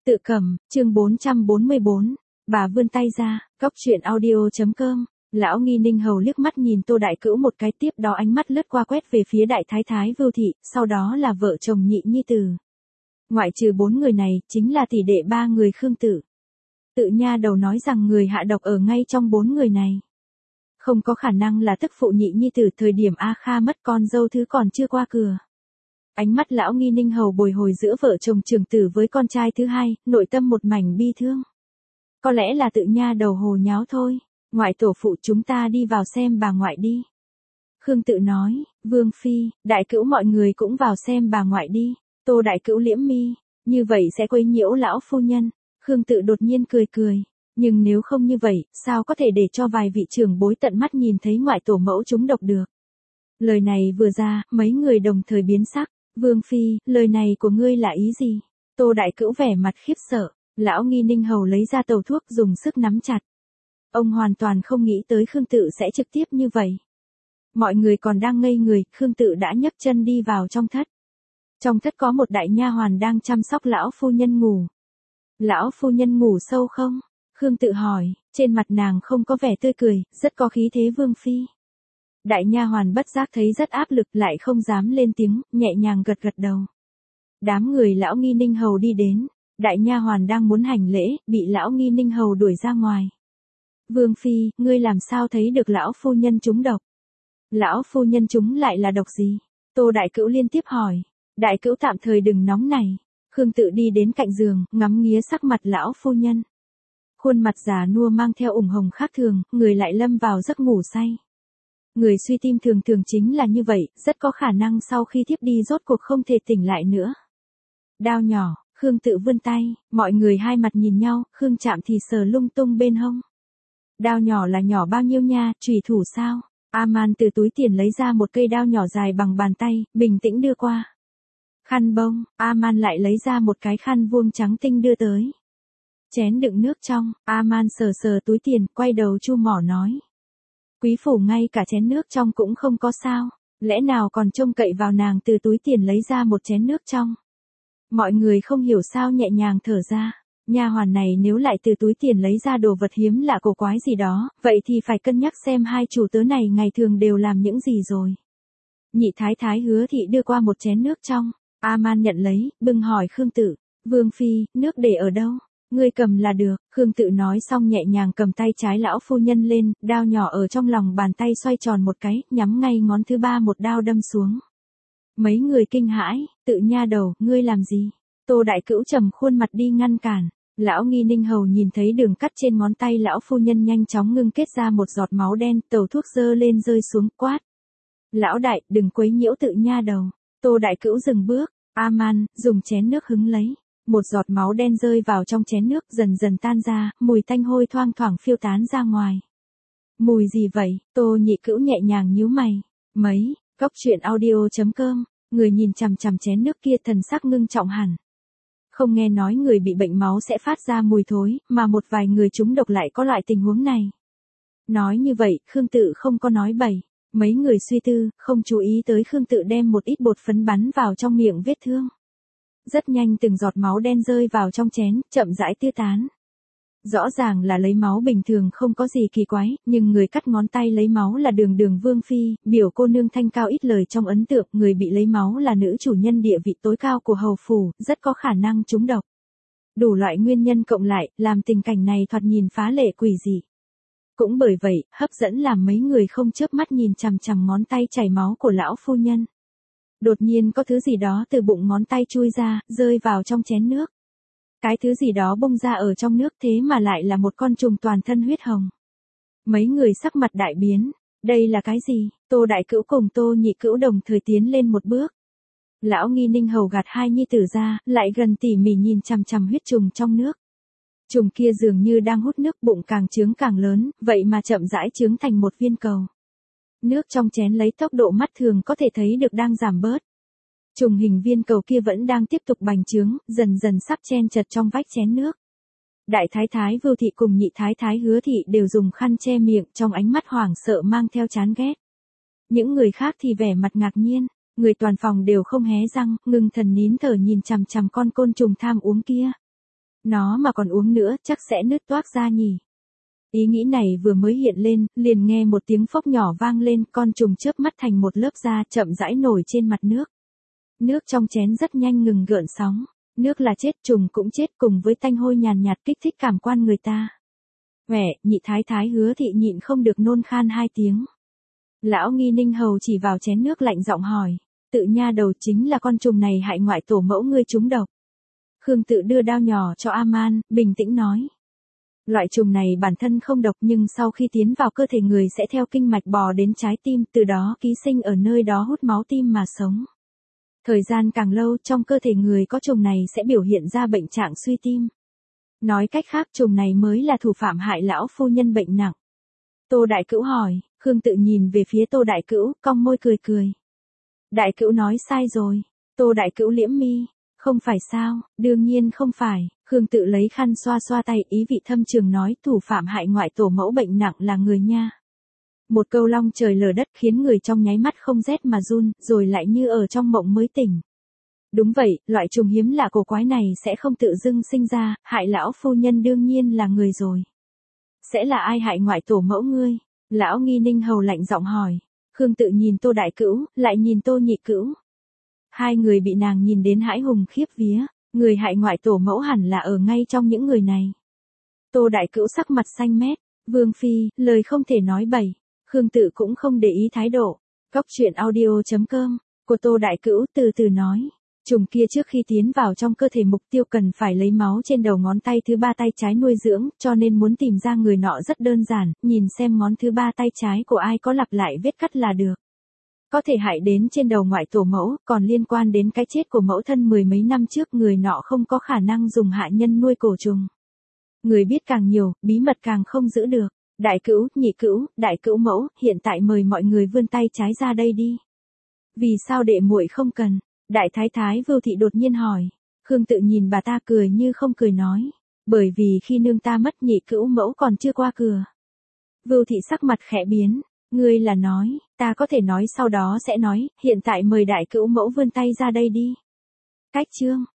Tự cầm, chương 444, bà vươn tay ra, cóc truyện audio.com, lão nghi ninh hầu liếc mắt nhìn Tô Đại Cữu một cái, tiếp đó ánh mắt lướt qua quét về phía đại thái thái Vưu Thị, sau đó là vợ chồng Nhị Nhi Tử. Ngoại trừ 4 người này, chính là tỷ đệ 3 người Khương Tự. Tự nha đầu nói rằng người hạ độc ở ngay trong 4 người này. Không có khả năng là tức phụ Nhị Nhi Tử, thời điểm A Kha mất con dâu thứ còn chưa qua cửa. Ánh mắt lão nghi ninh hầu bồi hồi giữa vợ chồng trưởng tử với con trai thứ hai, nội tâm một mảnh bi thương. Có lẽ là tự nha đầu hồ nháo thôi, ngoại tổ phụ chúng ta đi vào xem bà ngoại đi. Khương Tự nói, Vương Phi, Đại Cữu mọi người cũng vào xem bà ngoại đi. Tô Đại Cữu liễm mi, như vậy sẽ quấy nhiễu lão phu nhân. Khương Tự đột nhiên cười cười, nhưng nếu không như vậy, sao có thể để cho vài vị trưởng bối tận mắt nhìn thấy ngoại tổ mẫu chúng độc được. Lời này vừa ra, mấy người đồng thời biến sắc. Vương Phi, lời này của ngươi là ý gì? Tô Đại Cữu vẻ mặt khiếp sợ, lão nghi ninh hầu lấy ra tàu thuốc dùng sức nắm chặt. Ông hoàn toàn không nghĩ tới Khương Tự sẽ trực tiếp như vậy. Mọi người còn đang ngây người, Khương Tự đã nhấc chân đi vào trong thất. Trong thất có một đại nha hoàn đang chăm sóc lão phu nhân ngủ. Lão phu nhân ngủ sâu không? Khương Tự hỏi, trên mặt nàng không có vẻ tươi cười, rất có khí thế Vương Phi. Đại nha hoàn bất giác thấy rất áp lực, lại không dám lên tiếng, nhẹ nhàng gật gật đầu. Đám người lão nghi ninh hầu đi đến, đại nha hoàn đang muốn hành lễ, bị lão nghi ninh hầu đuổi ra ngoài. Vương Phi, ngươi làm sao thấy được lão phu nhân trúng độc? Lão phu nhân trúng lại là độc gì? Tô Đại Cữu liên tiếp hỏi. Đại Cữu tạm thời đừng nóng này. Khương Tự đi đến cạnh giường, ngắm nghía sắc mặt lão phu nhân. Khuôn mặt già nua mang theo ửng hồng khác thường, người lại lâm vào giấc ngủ say. Người suy tim thường thường chính là như vậy, rất có khả năng sau khi thiếp đi rốt cuộc không thể tỉnh lại nữa. Đao nhỏ, Khương Tự vươn tay, mọi người hai mặt nhìn nhau, Khương Trạm thì sờ lung tung bên hông. Đao nhỏ là nhỏ bao nhiêu nha, chủy thủ sao? A-man từ túi tiền lấy ra một cây đao nhỏ dài bằng bàn tay, bình tĩnh đưa qua. Khăn bông, A-man lại lấy ra một cái khăn vuông trắng tinh đưa tới. Chén đựng nước trong, A-man sờ sờ túi tiền, quay đầu chu mỏ nói. Quý phủ ngay cả chén nước trong cũng không có sao, lẽ nào còn trông cậy vào nàng từ túi tiền lấy ra một chén nước trong. Mọi người không hiểu sao nhẹ nhàng thở ra, nha hoàn này nếu lại từ túi tiền lấy ra đồ vật hiếm lạ cổ quái gì đó, vậy thì phải cân nhắc xem hai chủ tớ này ngày thường đều làm những gì rồi. Nhị thái thái Hứa Thị đưa qua một chén nước trong, A-man nhận lấy, bưng hỏi Khương Tự, Vương Phi, nước để ở đâu? Ngươi cầm là được. Khương Tự nói xong nhẹ nhàng cầm tay trái lão phu nhân lên, đao nhỏ ở trong lòng bàn tay xoay tròn một cái, nhắm ngay ngón thứ ba một đao đâm xuống. Mấy người kinh hãi, Tự nha đầu, ngươi làm gì? Tô Đại Cữu trầm khuôn mặt đi ngăn cản. Lão nghi ninh hầu nhìn thấy đường cắt trên ngón tay lão phu nhân nhanh chóng ngưng kết ra một giọt máu đen, tàu thuốc dơ lên rơi xuống, quát. Lão đại, đừng quấy nhiễu Tự nha đầu. Tô Đại Cữu dừng bước, A-man, dùng chén nước hứng lấy. Một giọt máu đen rơi vào trong chén nước dần dần tan ra, mùi tanh hôi thoang thoảng phiêu tán ra ngoài. Mùi gì vậy? Tô Nhị Cữu nhẹ nhàng nhíu mày. Mấy, cóc truyện audio.com, người nhìn chằm chằm chén nước kia thần sắc ngưng trọng hẳn. Không nghe nói người bị bệnh máu sẽ phát ra mùi thối, mà một vài người trúng độc lại có loại tình huống này. Nói như vậy, Khương Tự không có nói bậy. Mấy người suy tư, không chú ý tới Khương Tự đem một ít bột phấn bắn vào trong miệng vết thương. Rất nhanh từng giọt máu đen rơi vào trong chén, chậm rãi tiêu tán. Rõ ràng là lấy máu bình thường không có gì kỳ quái, nhưng người cắt ngón tay lấy máu là Đường Vương Phi, biểu cô nương thanh cao ít lời trong ấn tượng, người bị lấy máu là nữ chủ nhân địa vị tối cao của hầu phủ, rất có khả năng trúng độc. Đủ loại nguyên nhân cộng lại, làm tình cảnh này thoạt nhìn phá lệ quỷ dị. Cũng bởi vậy, hấp dẫn làm mấy người không chớp mắt nhìn chằm chằm ngón tay chảy máu của lão phu nhân. Đột nhiên có thứ gì đó từ bụng ngón tay chui ra, rơi vào trong chén nước. Cái thứ gì đó bung ra ở trong nước thế mà lại là một con trùng toàn thân huyết hồng. Mấy người sắc mặt đại biến, đây là cái gì? Tô Đại Cữu cùng Tô Nhị Cữu đồng thời tiến lên một bước. Lão nghi ninh hầu gạt hai nhi tử ra, lại gần tỉ mỉ nhìn chằm chằm huyết trùng trong nước. Trùng kia dường như đang hút nước, bụng càng trướng càng lớn, vậy mà chậm rãi trướng thành một viên cầu. Nước trong chén lấy tốc độ mắt thường có thể thấy được đang giảm bớt. Trùng hình viên cầu kia vẫn đang tiếp tục bành trướng, dần dần sắp chen chật trong vách chén nước. Đại thái thái Vưu Thị cùng nhị thái thái Hứa Thị đều dùng khăn che miệng, trong ánh mắt hoảng sợ mang theo chán ghét. Những người khác thì vẻ mặt ngạc nhiên, người toàn phòng đều không hé răng, ngưng thần nín thở nhìn chằm chằm con côn trùng tham uống kia. Nó mà còn uống nữa chắc sẽ nứt toác ra nhỉ. Ý nghĩ này vừa mới hiện lên, liền nghe một tiếng phốc nhỏ vang lên, con trùng chớp mắt thành một lớp da chậm rãi nổi trên mặt nước. Nước trong chén rất nhanh ngừng gợn sóng. Nước là chết, trùng cũng chết, cùng với tanh hôi nhàn nhạt kích thích cảm quan người ta. Huệ, nhị thái thái Hứa Thị nhịn không được nôn khan 2 tiếng. Lão Nghi Ninh Hầu chỉ vào chén nước lạnh giọng hỏi. Tự nha đầu, chính là con trùng này hại ngoại tổ mẫu ngươi trúng độc. Khương Tự đưa dao nhỏ cho A-man, bình tĩnh nói. Loại trùng này bản thân không độc nhưng sau khi tiến vào cơ thể người sẽ theo kinh mạch bò đến trái tim, từ đó ký sinh ở nơi đó hút máu tim mà sống. Thời gian càng lâu trong cơ thể người có trùng này sẽ biểu hiện ra bệnh trạng suy tim. Nói cách khác trùng này mới là thủ phạm hại lão phu nhân bệnh nặng. Tô Đại Cữu hỏi, Khương Tự nhìn về phía Tô Đại Cữu, cong môi cười cười. Đại Cữu nói sai rồi. Tô Đại Cữu liễm mi. Không phải sao, đương nhiên không phải. Khương Tự lấy khăn xoa xoa tay, ý vị thâm trường nói, thủ phạm hại ngoại tổ mẫu bệnh nặng là người nha. Một câu long trời lở đất khiến người trong nháy mắt không rét mà run, rồi lại như ở trong mộng mới tỉnh. Đúng vậy, loại trùng hiếm lạ cổ quái này sẽ không tự dưng sinh ra, hại lão phu nhân đương nhiên là người rồi. Sẽ là ai hại ngoại tổ mẫu ngươi? Lão Nghi Ninh Hầu lạnh giọng hỏi. Khương Tự nhìn Tô Đại Cữu, lại nhìn Tô Nhị Cữu. Hai người bị nàng nhìn đến hãi hùng khiếp vía, người hại ngoại tổ mẫu hẳn là ở ngay trong những người này. Tô Đại Cữu sắc mặt xanh mét, Vương Phi, lời không thể nói bậy. Khương Tự cũng không để ý thái độ. Cóc truyện audio.com, của Tô Đại Cữu từ từ nói. Trùng kia trước khi tiến vào trong cơ thể mục tiêu cần phải lấy máu trên đầu ngón tay thứ 3 tay trái nuôi dưỡng, cho nên muốn tìm ra người nọ rất đơn giản, nhìn xem ngón thứ 3 tay trái của ai có lặp lại vết cắt là được. Có thể hại đến trên đầu ngoại tổ mẫu, còn liên quan đến cái chết của mẫu thân mười mấy năm trước, người nọ không có khả năng dùng hạ nhân nuôi cổ trùng. Người biết càng nhiều, bí mật càng không giữ được. Đại Cữu, Nhị Cữu, Đại Cữu mẫu, hiện tại mời mọi người vươn tay trái ra đây đi. Vì sao đệ muội không cần? Đại Thái Thái Vưu Thị đột nhiên hỏi. Khương Tự nhìn bà ta cười như không cười nói. Bởi vì khi nương ta mất, Nhị Cữu mẫu còn chưa qua cửa. Vưu Thị sắc mặt khẽ biến. Ngươi là nói, ta có thể nói sau đó sẽ nói, hiện tại mời Đại Cữu mẫu vươn tay ra đây đi. Cách chương.